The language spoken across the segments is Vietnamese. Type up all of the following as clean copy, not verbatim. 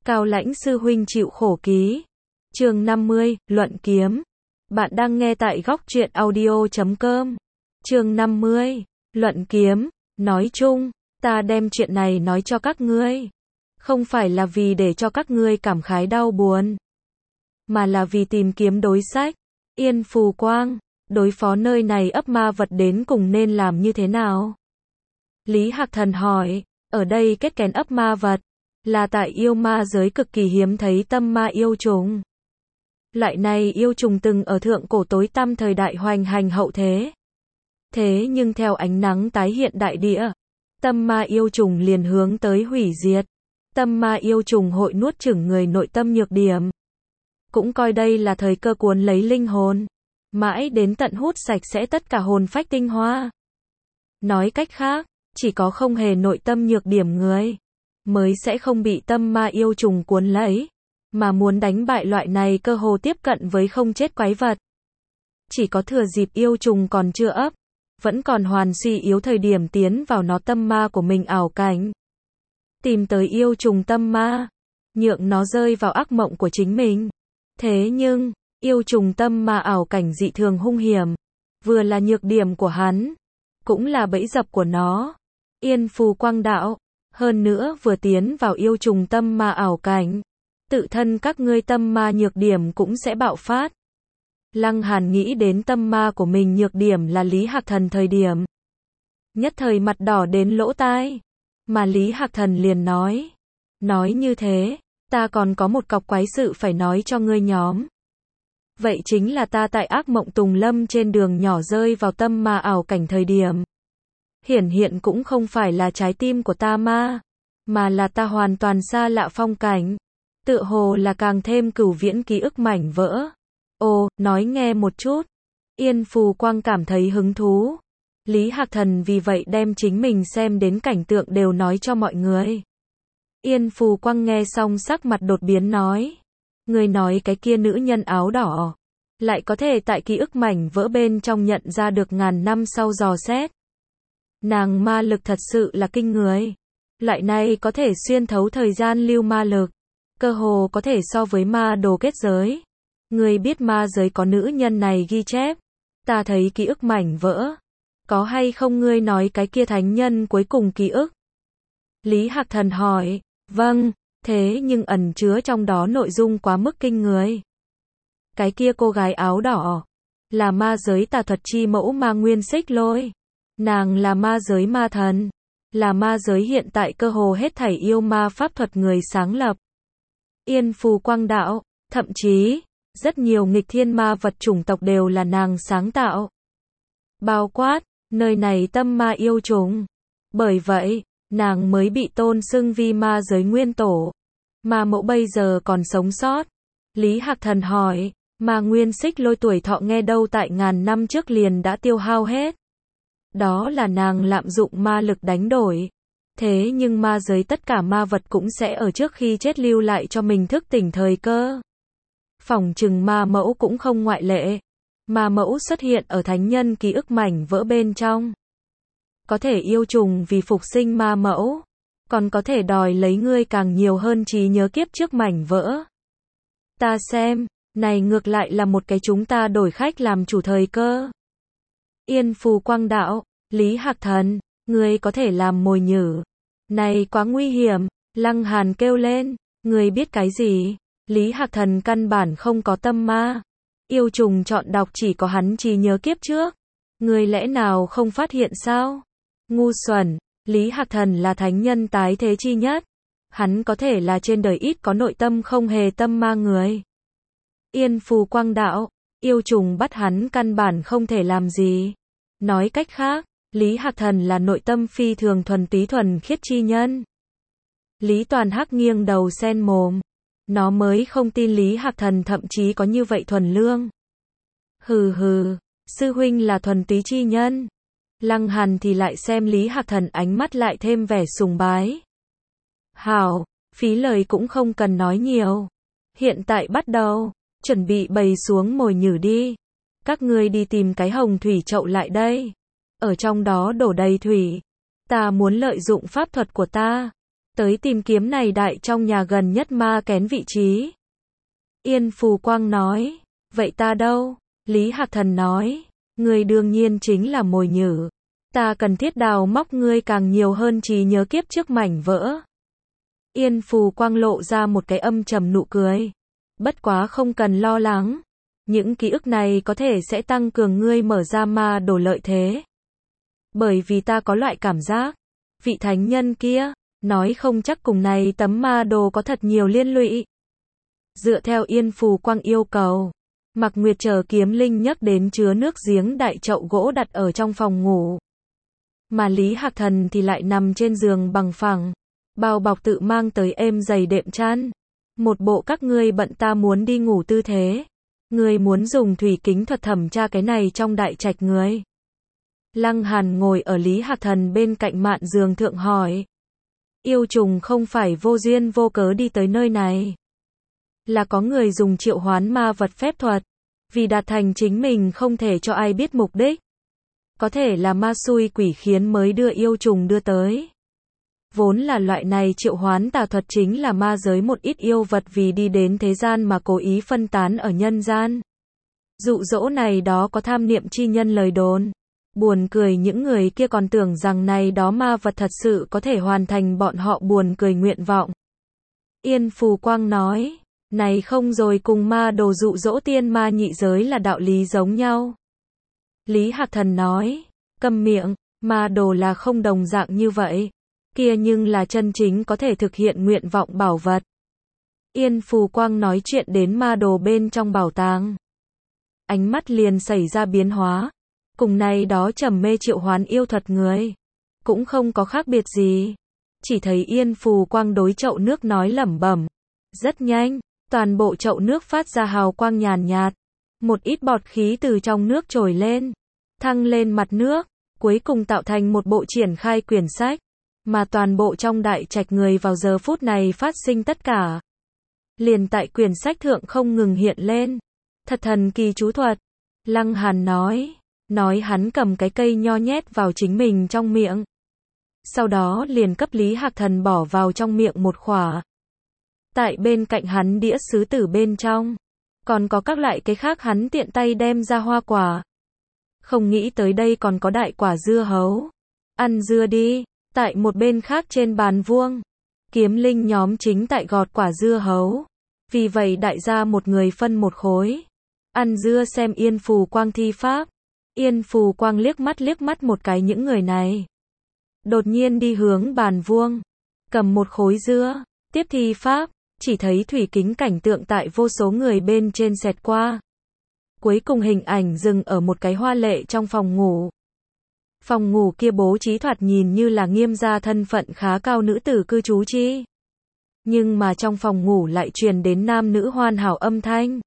Cao Lãnh sư huynh chịu khổ ký. Chương 50, luận kiếm. Bạn đang nghe tại góc truyện audio.com. Chương 50, luận kiếm. Nói chung, ta đem chuyện này nói cho các ngươi, không phải là vì để cho các ngươi cảm khái đau buồn, mà là vì tìm kiếm đối sách. Yên Phù Quang, đối phó nơi này ấp ma vật đến cùng nên làm như thế nào? Lý Hạc Thần hỏi. Ở đây kết kén ấp ma vật là tại yêu ma giới cực kỳ hiếm thấy tâm ma yêu trùng. Loại này yêu trùng từng ở thượng cổ tối tăm thời đại hoành hành hậu thế. Thế nhưng theo ánh nắng tái hiện đại địa, tâm ma yêu trùng liền hướng tới hủy diệt. Tâm ma yêu trùng hội nuốt chửng người nội tâm nhược điểm, cũng coi đây là thời cơ cuốn lấy linh hồn, mãi đến tận hút sạch sẽ tất cả hồn phách tinh hoa. Nói cách khác, chỉ có không hề nội tâm nhược điểm người mới sẽ không bị tâm ma yêu trùng cuốn lấy, mà muốn đánh bại loại này cơ hồ tiếp cận với không chết quái vật. Chỉ có thừa dịp yêu trùng còn chưa ấp, vẫn còn hoàn suy yếu thời điểm tiến vào nó tâm ma của mình ảo cảnh. Tìm tới yêu trùng tâm ma, nhượng nó rơi vào ác mộng của chính mình. Thế nhưng, yêu trùng tâm ma ảo cảnh dị thường hung hiểm, vừa là nhược điểm của hắn, cũng là bẫy dập của nó. Yên Phù Quang đạo, hơn nữa vừa tiến vào yêu trùng tâm ma ảo cảnh, tự thân các ngươi tâm ma nhược điểm cũng sẽ bạo phát. Lăng Hàn nghĩ đến tâm ma của mình nhược điểm là Lý Hạc Thần thời điểm, nhất thời mặt đỏ đến lỗ tai, mà Lý Hạc Thần liền nói như thế, ta còn có một cọc quái sự phải nói cho ngươi nhóm. Vậy chính là ta tại ác mộng tùng lâm trên đường nhỏ rơi vào tâm ma ảo cảnh thời điểm, hiển hiện cũng không phải là trái tim của ta mà là ta hoàn toàn xa lạ phong cảnh, tựa hồ là càng thêm cửu viễn ký ức mảnh vỡ. Ồ, nói nghe một chút. Yên Phù Quang cảm thấy hứng thú. Lý Hạc Thần vì vậy đem chính mình xem đến cảnh tượng đều nói cho mọi người. Yên Phù Quang nghe xong sắc mặt đột biến nói. Người nói cái kia nữ nhân áo đỏ lại có thể tại ký ức mảnh vỡ bên trong nhận ra được ngàn năm sau dò xét. Nàng ma lực thật sự là kinh người. Loại này có thể xuyên thấu thời gian lưu ma lực, cơ hồ có thể so với ma đồ kết giới. Ngươi biết ma giới có nữ nhân này ghi chép, ta thấy ký ức mảnh vỡ. Có hay không ngươi nói cái kia thánh nhân cuối cùng ký ức? Lý Hạc Thần hỏi. Vâng, thế nhưng ẩn chứa trong đó nội dung quá mức kinh người. Cái kia cô gái áo đỏ là ma giới tà thuật chi mẫu Ma Nguyên Xích Lôi. Nàng là ma giới ma thần, là ma giới hiện tại cơ hồ hết thảy yêu ma pháp thuật người sáng lập. Yên Phù Quang đạo, thậm chí rất nhiều nghịch thiên ma vật chủng tộc đều là nàng sáng tạo. Bao quát nơi này tâm ma yêu trùng. Bởi vậy, nàng mới bị tôn xưng vi ma giới nguyên tổ. Ma mẫu bây giờ còn sống sót. Lý Hạc Thần hỏi, Ma Nguyên Xích Lôi tuổi thọ nghe đâu tại ngàn năm trước liền đã tiêu hao hết. Đó là nàng lạm dụng ma lực đánh đổi. Thế nhưng ma giới tất cả ma vật cũng sẽ ở trước khi chết lưu lại cho mình thức tỉnh thời cơ. Phỏng chừng ma mẫu cũng không ngoại lệ. Ma mẫu xuất hiện ở thánh nhân ký ức mảnh vỡ bên trong. Có thể yêu trùng vì phục sinh ma mẫu, còn có thể đòi lấy ngươi càng nhiều hơn trí nhớ kiếp trước mảnh vỡ. Ta xem, này ngược lại là một cái chúng ta đổi khách làm chủ thời cơ. Yên Phù Quang đạo, Lý Hạc Thần, ngươi có thể làm mồi nhử. Này quá nguy hiểm. Lăng Hàn kêu lên, ngươi biết cái gì? Lý Hạc Thần căn bản không có tâm ma. Yêu trùng chọn đọc chỉ có hắn trí nhớ kiếp trước. Ngươi lẽ nào không phát hiện sao? Ngu xuẩn, Lý Hạc Thần là thánh nhân tái thế chi nhất. Hắn có thể là trên đời ít có nội tâm không hề tâm ma người. Yên Phù Quang đạo, yêu trùng bắt hắn căn bản không thể làm gì. Nói cách khác, Lý Hạc Thần là nội tâm phi thường thuần túy thuần khiết chi nhân. Lý Toàn Hắc nghiêng đầu sen mồm. Nó mới không tin Lý Hạc Thần thậm chí có như vậy thuần lương. Hừ hừ, sư huynh là thuần túy chi nhân. Lăng Hàn thì lại xem Lý Hạc Thần ánh mắt lại thêm vẻ sùng bái. Hảo, phí lời cũng không cần nói nhiều. Hiện tại bắt đầu, chuẩn bị bày xuống mồi nhử đi. Các ngươi đi tìm cái hồng thủy chậu lại đây. Ở trong đó đổ đầy thủy. Ta muốn lợi dụng pháp thuật của ta, tới tìm kiếm này đại trong nhà gần nhất ma kén vị trí. Yên Phù Quang nói, vậy ta đâu? Lý Hạc Thần nói, ngươi đương nhiên chính là mồi nhử. Ta cần thiết đào móc ngươi càng nhiều hơn trí nhớ kiếp trước mảnh vỡ. Yên Phù Quang lộ ra một cái âm trầm nụ cười. Bất quá không cần lo lắng. Những ký ức này có thể sẽ tăng cường ngươi mở ra ma đồ lợi thế. Bởi vì ta có loại cảm giác, vị thánh nhân kia, nói không chắc cùng này tấm ma đồ có thật nhiều liên lụy. Dựa theo Yên Phù Quang yêu cầu, Mạc Nguyệt chờ kiếm linh nhấc đến chứa nước giếng đại chậu gỗ đặt ở trong phòng ngủ. Mà Lý Hạc Thần thì lại nằm trên giường bằng phẳng, bao bọc tự mang tới êm dày đệm chăn. Một bộ các ngươi bận ta muốn đi ngủ tư thế. Ngươi muốn dùng thủy kính thuật thẩm tra cái này trong đại trạch ngươi. Lăng Hàn ngồi ở Lý Hạc Thần bên cạnh mạn giường thượng hỏi. Yêu trùng không phải vô duyên vô cớ đi tới nơi này. Là có người dùng triệu hoán ma vật phép thuật. Vì đạt thành chính mình không thể cho ai biết mục đích. Có thể là ma xui quỷ khiến mới đưa yêu trùng đưa tới. Vốn là loại này triệu hoán tà thuật chính là ma giới một ít yêu vật vì đi đến thế gian mà cố ý phân tán ở nhân gian. Dụ dỗ này đó có tham niệm chi nhân lời đồn. Buồn cười những người kia còn tưởng rằng này đó ma vật thật sự có thể hoàn thành bọn họ buồn cười nguyện vọng. Yên Phù Quang nói, này không rồi cùng ma đồ dụ dỗ tiên ma nhị giới là đạo lý giống nhau. Lý Hạc Thần nói, câm miệng, ma đồ là không đồng dạng như vậy. Kia nhưng là chân chính có thể thực hiện nguyện vọng bảo vật. Yên Phù Quang nói chuyện đến ma đồ bên trong bảo tàng. Ánh mắt liền xảy ra biến hóa. Cùng này đó trầm mê triệu hoán yêu thuật người. Cũng không có khác biệt gì. Chỉ thấy Yên Phù Quang đối chậu nước nói lẩm bẩm. Rất nhanh, toàn bộ chậu nước phát ra hào quang nhàn nhạt. Một ít bọt khí từ trong nước trồi lên. Thăng lên mặt nước. Cuối cùng tạo thành một bộ triển khai quyển sách. Mà toàn bộ trong đại trạch người vào giờ phút này phát sinh tất cả. Liền tại quyển sách thượng không ngừng hiện lên. Thật thần kỳ chú thuật. Lăng Hàn nói hắn cầm cái cây nho nhét vào chính mình trong miệng. Sau đó liền cấp Lý Hạc Thần bỏ vào trong miệng một khỏa. Tại bên cạnh hắn đĩa sứ tử bên trong. Còn có các loại cái khác hắn tiện tay đem ra hoa quả. Không nghĩ tới đây còn có đại quả dưa hấu. Ăn dưa đi. Tại một bên khác trên bàn vuông, kiếm linh nhóm chính tại gọt quả dưa hấu. Vì vậy đại gia một người phân một khối. Ăn dưa xem Yên Phù Quang thi pháp. Yên Phù Quang liếc mắt một cái những người này. Đột nhiên đi hướng bàn vuông. Cầm một khối dưa. Tiếp thi pháp. Chỉ thấy thủy kính cảnh tượng tại vô số người bên trên xẹt qua. Cuối cùng hình ảnh dừng ở một cái hoa lệ trong phòng ngủ. Phòng ngủ kia bố trí thoạt nhìn như là Nghiêm gia thân phận khá cao nữ tử cư trú chi. Nhưng mà trong phòng ngủ lại truyền đến nam nữ hoàn hảo âm thanh.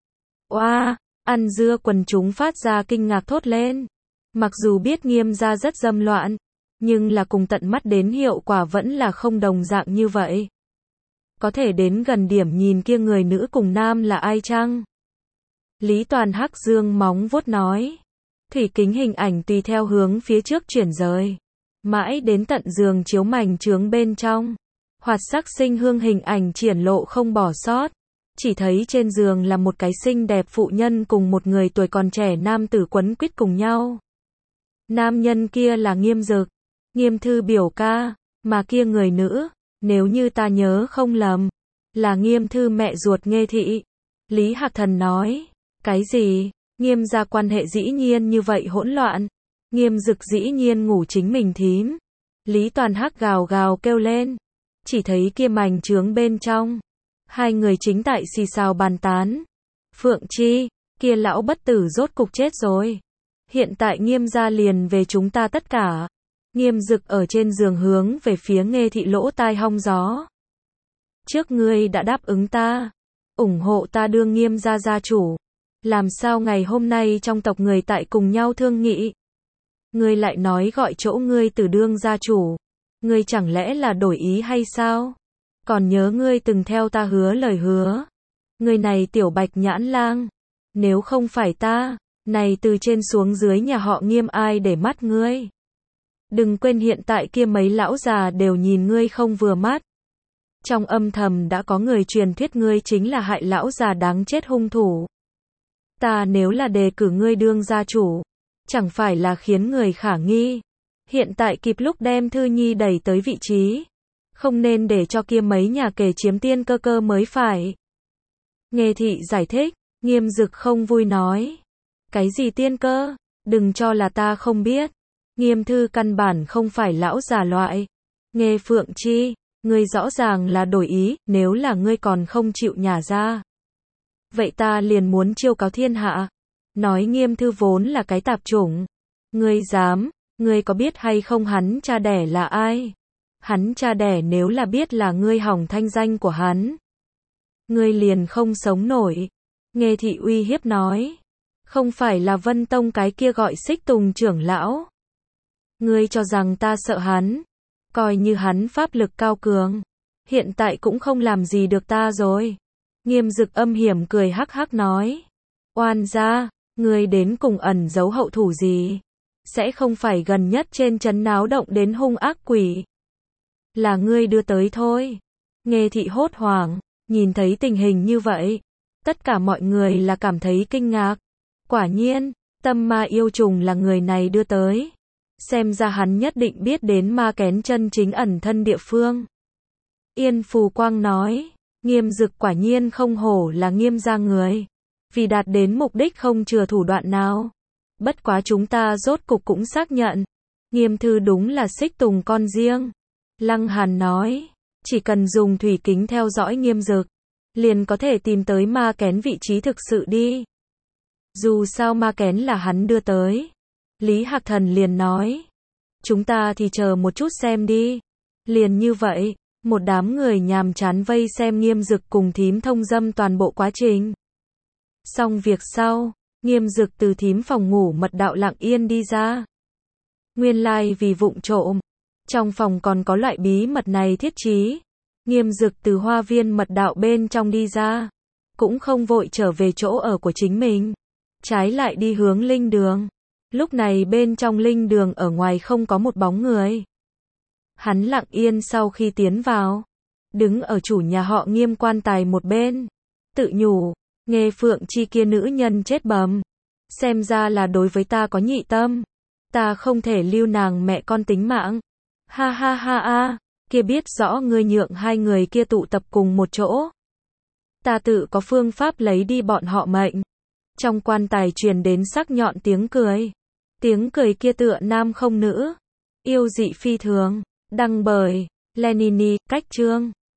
Oa, ăn dưa quần chúng phát ra kinh ngạc thốt lên. Mặc dù biết Nghiêm gia rất dâm loạn, nhưng là cùng tận mắt đến hiệu quả vẫn là không đồng dạng như vậy. Có thể đến gần điểm nhìn kia người nữ cùng nam là ai chăng? Lý Toàn Hắc dương móng vuốt nói. Thủy kính hình ảnh tùy theo hướng phía trước chuyển rời. Mãi đến tận giường chiếu mảnh chướng bên trong. Hoạt sắc sinh hương hình ảnh triển lộ không bỏ sót. Chỉ thấy trên giường là một cái xinh đẹp phụ nhân cùng một người tuổi còn trẻ nam tử quấn quýt cùng nhau. Nam nhân kia là Nghiêm Dực, Nghiêm Thư biểu ca, mà kia người nữ, nếu như ta nhớ không lầm, là Nghiêm Thư mẹ ruột Nghê Thị. Lý Hạc Thần nói, cái gì? Nghiêm gia quan hệ dĩ nhiên như vậy hỗn loạn. Nghiêm Dực dĩ nhiên ngủ chính mình thím. Lý Toàn Hắc gào gào kêu lên. Chỉ thấy kia mảnh chướng bên trong. Hai người chính tại xì xào bàn tán. Phượng Chi, kia lão bất tử rốt cục chết rồi. Hiện tại Nghiêm gia liền về chúng ta tất cả. Nghiêm Dực ở trên giường hướng về phía Nghê Thị lỗ tai hong gió. Trước ngươi đã đáp ứng ta. ủng hộ ta đương Nghiêm gia gia chủ. Làm sao ngày hôm nay trong tộc người tại cùng nhau thương nghị. Ngươi lại nói gọi chỗ ngươi từ đương gia chủ. Ngươi chẳng lẽ là đổi ý hay sao? Còn nhớ ngươi từng theo ta hứa lời hứa. Ngươi này tiểu bạch nhãn lang. Nếu không phải ta, này từ trên xuống dưới nhà họ Nghiêm ai để mắt ngươi. Đừng quên hiện tại kia mấy lão già đều nhìn ngươi không vừa mắt. Trong âm thầm đã có người truyền thuyết ngươi chính là hại lão già đáng chết hung thủ. Ta nếu là đề cử ngươi đương gia chủ, chẳng phải là khiến người khả nghi. Hiện tại kịp lúc đem Thư Nhi đẩy tới vị trí. Không nên để cho kia mấy nhà kể chiếm tiên cơ cơ mới phải. Nghe thị giải thích, Nghiêm Dực không vui nói. Cái gì tiên cơ? Đừng cho là ta không biết. Nghiêm Thư căn bản không phải lão già loại. Nghe Phượng Chi, ngươi rõ ràng là đổi ý, nếu là ngươi còn không chịu nhả ra. Vậy ta liền muốn chiêu cáo thiên hạ. Nói Nghiêm Thư vốn là cái tạp chủng. Ngươi dám, ngươi có biết hay không hắn cha đẻ là ai? Hắn cha đẻ nếu là biết là ngươi hỏng thanh danh của hắn, ngươi liền không sống nổi. Nghe thị uy hiếp nói. Không phải là Vân Tông cái kia gọi Xích Tùng trưởng lão. Ngươi cho rằng ta sợ hắn. Coi như hắn pháp lực cao cường. Hiện tại cũng không làm gì được ta rồi. Nghiêm Dực âm hiểm cười hắc hắc nói. Oan gia, ngươi đến cùng ẩn giấu hậu thủ gì? Sẽ không phải gần nhất trên trấn náo động đến hung ác quỷ. Là ngươi đưa tới thôi. Nghe thị hốt hoảng, nhìn thấy tình hình như vậy. Tất cả mọi người là cảm thấy kinh ngạc. Quả nhiên, tâm ma yêu trùng là người này đưa tới. Xem ra hắn nhất định biết đến ma kén chân chính ẩn thân địa phương. Yên Phù Quang nói, Nghiêm Dực quả nhiên không hổ là Nghiêm gia người. Vì đạt đến mục đích không chừa thủ đoạn nào. Bất quá chúng ta rốt cục cũng xác nhận. Nghiêm Thư đúng là Xích Tùng con riêng. Lăng Hàn nói, chỉ cần dùng thủy kính theo dõi Nghiêm Dực, liền có thể tìm tới ma kén vị trí thực sự đi. Dù sao ma kén là hắn đưa tới. Lý Hạc Thần liền nói, chúng ta thì chờ một chút xem đi. Liền như vậy, một đám người nhàm chán vây xem Nghiêm Dực cùng thím thông dâm toàn bộ quá trình. Xong việc sau, Nghiêm Dực từ thím phòng ngủ mật đạo lặng yên đi ra. Nguyên lai vì vụng trộm, trong phòng còn có loại bí mật này thiết trí. Nghiêm Dực từ hoa viên mật đạo bên trong đi ra, cũng không vội trở về chỗ ở của chính mình, trái lại đi hướng linh đường. Lúc này bên trong linh đường ở ngoài không có một bóng người. Hắn lặng yên sau khi tiến vào, đứng ở chủ nhà họ Nghiêm quan tài một bên, tự nhủ, nghe Phượng Chi kia nữ nhân chết bầm, xem ra là đối với ta có nhị tâm, ta không thể lưu nàng mẹ con tính mạng. Ha ha ha ha, kia biết rõ ngươi nhượng hai người kia tụ tập cùng một chỗ. Ta tự có phương pháp lấy đi bọn họ mệnh. Trong quan tài truyền đến sắc nhọn tiếng cười. Tiếng cười kia tựa nam không nữ. Yêu dị phi thường. Đăng bởi Lenini, cách chương.